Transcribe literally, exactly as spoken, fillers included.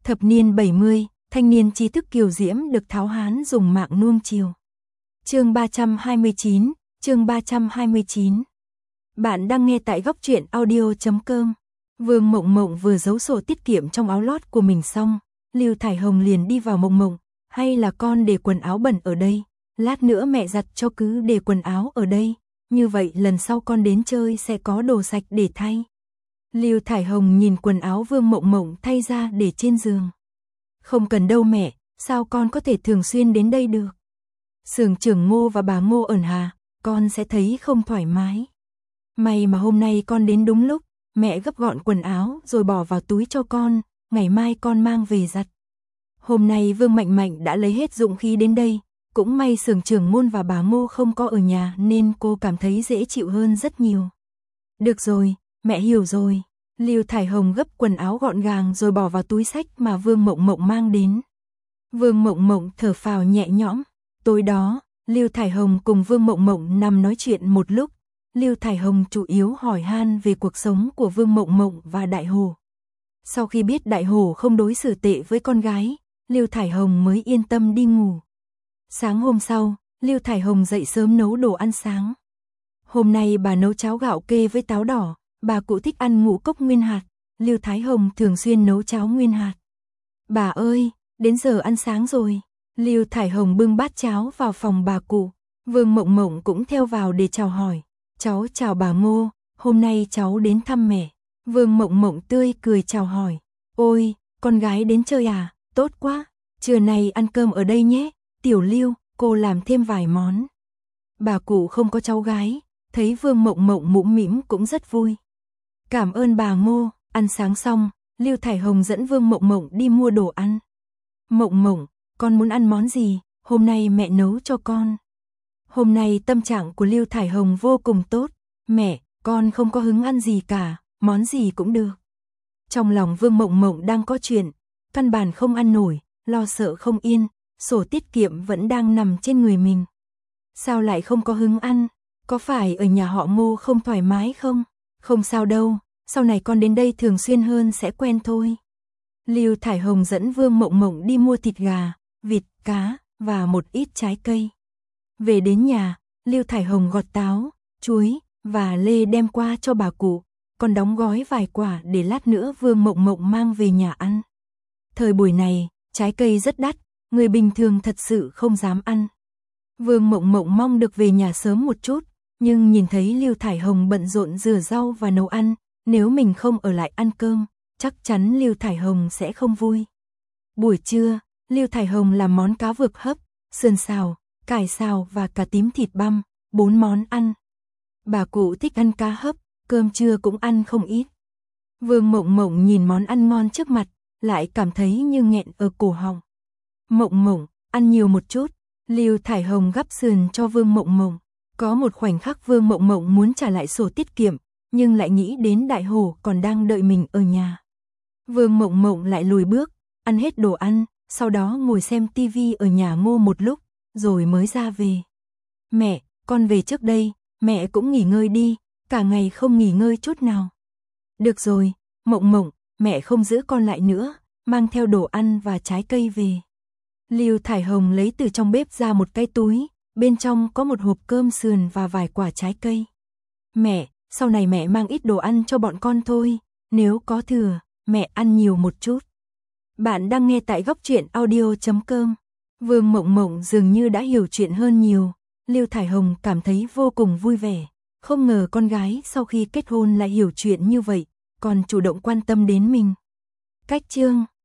Thập niên bảy mươi, thanh niên trí thức kiều diễm được tháo hán dùng mạng nuông chiều. Chương ba trăm hai mươi chín, chương ba trăm hai mươi chín. Bạn đang nghe tại góc truyện audio chấm com. Vương Mộng Mộng vừa giấu sổ tiết kiệm trong áo lót của mình xong, Lưu Thải Hồng liền đi vào. Mộng Mộng, hay là con để quần áo bẩn ở đây, lát nữa mẹ giặt cho, cứ để quần áo ở đây, như vậy lần sau con đến chơi sẽ có đồ sạch để thay. Lưu Thải Hồng nhìn quần áo Vương Mộng Mộng thay ra để trên giường. Không cần đâu mẹ, sao con có thể thường xuyên đến đây được? Xưởng trưởng Ngô và bà Ngô ẩn hà, con sẽ thấy không thoải mái. May mà hôm nay con đến đúng lúc, mẹ gấp gọn quần áo rồi bỏ vào túi cho con, ngày mai con mang về giặt. Hôm nay Vương Mạnh Mạnh đã lấy hết dũng khí đến đây, cũng may xưởng trưởng Ngôn và bà Ngô không có ở nhà nên cô cảm thấy dễ chịu hơn rất nhiều. Được rồi, mẹ hiểu rồi. Lưu Thải Hồng gấp quần áo gọn gàng rồi bỏ vào túi xách mà Vương Mộng Mộng mang đến. Vương Mộng Mộng thở phào nhẹ nhõm. Tối đó, Lưu Thải Hồng cùng Vương Mộng Mộng nằm nói chuyện một lúc. Lưu Thải Hồng chủ yếu hỏi han về cuộc sống của Vương Mộng Mộng và Đại Hổ. Sau khi biết Đại Hổ không đối xử tệ với con gái, Lưu Thải Hồng mới yên tâm đi ngủ. Sáng hôm sau, Lưu Thải Hồng dậy sớm nấu đồ ăn sáng. Hôm nay bà nấu cháo gạo kê với táo đỏ, bà cụ thích ăn ngũ cốc nguyên hạt, Lưu Thái Hồng thường xuyên nấu cháo nguyên hạt. Bà ơi, đến giờ ăn sáng rồi. Lưu Thải Hồng bưng bát cháo vào phòng bà cụ. Vương Mộng Mộng cũng theo vào để chào hỏi. Cháu chào bà Ngô, hôm nay cháu đến thăm mẹ. Vương Mộng Mộng tươi cười chào hỏi. Ôi, con gái đến chơi à, tốt quá. Trưa nay ăn cơm ở đây nhé, Tiểu Lưu, cô làm thêm vài món. Bà cụ không có cháu gái, thấy Vương Mộng Mộng mũm mĩm cũng rất vui. Cảm ơn bà Ngô. Ăn sáng xong, Lưu Thải Hồng dẫn Vương Mộng Mộng đi mua đồ ăn. Mộng Mộng, con muốn ăn món gì, hôm nay mẹ nấu cho con. Hôm nay tâm trạng của Lưu Thải Hồng vô cùng tốt. Mẹ, con không có hứng ăn gì cả, món gì cũng được. Trong lòng Vương Mộng Mộng đang có chuyện, căn bản không ăn nổi, lo sợ không yên, sổ tiết kiệm vẫn đang nằm trên người mình. Sao lại không có hứng ăn, có phải ở nhà họ Ngô không thoải mái không? Không sao đâu, sau này con đến đây thường xuyên hơn sẽ quen thôi. Lưu Thải Hồng dẫn Vương Mộng Mộng đi mua thịt gà, vịt, cá và một ít trái cây. Về đến nhà, Lưu Thải Hồng gọt táo, chuối và lê đem qua cho bà cụ, còn đóng gói vài quả để lát nữa Vương Mộng Mộng mang về nhà ăn. Thời buổi này, trái cây rất đắt, người bình thường thật sự không dám ăn. Vương Mộng Mộng mong được về nhà sớm một chút, nhưng nhìn thấy Lưu Thải Hồng bận rộn rửa rau và nấu ăn, nếu mình không ở lại ăn cơm, chắc chắn Lưu Thải Hồng sẽ không vui. Buổi trưa, Lưu Thải Hồng làm món cá vược hấp, sườn xào, cải xào và cà tím thịt băm, bốn món ăn. Bà cụ thích ăn cá hấp, cơm trưa cũng ăn không ít. Vương Mộng Mộng nhìn món ăn ngon trước mặt, lại cảm thấy như nghẹn ở cổ họng. Mộng Mộng, ăn nhiều một chút. Lưu Thải Hồng gắp sườn cho Vương Mộng Mộng. Có một khoảnh khắc Vương Mộng Mộng muốn trả lại sổ tiết kiệm, nhưng lại nghĩ đến Đại Hổ còn đang đợi mình ở nhà. Vương Mộng Mộng lại lùi bước, ăn hết đồ ăn, sau đó ngồi xem tivi ở nhà Ngô một lúc, rồi mới ra về. Mẹ, con về trước đây, mẹ cũng nghỉ ngơi đi, cả ngày không nghỉ ngơi chút nào. Được rồi, Mộng Mộng, mẹ không giữ con lại nữa, mang theo đồ ăn và trái cây về. Lưu Thải Hồng lấy từ trong bếp ra một cái túi, bên trong có một hộp cơm sườn và vài quả trái cây. Mẹ, sau này mẹ mang ít đồ ăn cho bọn con thôi, nếu có thừa, mẹ ăn nhiều một chút. Bạn đang nghe tại góc truyện audio chấm com. Vương Mộng Mộng dường như đã hiểu chuyện hơn nhiều, Lưu Thải Hồng cảm thấy vô cùng vui vẻ. Không ngờ con gái sau khi kết hôn lại hiểu chuyện như vậy, còn chủ động quan tâm đến mình. Cách chương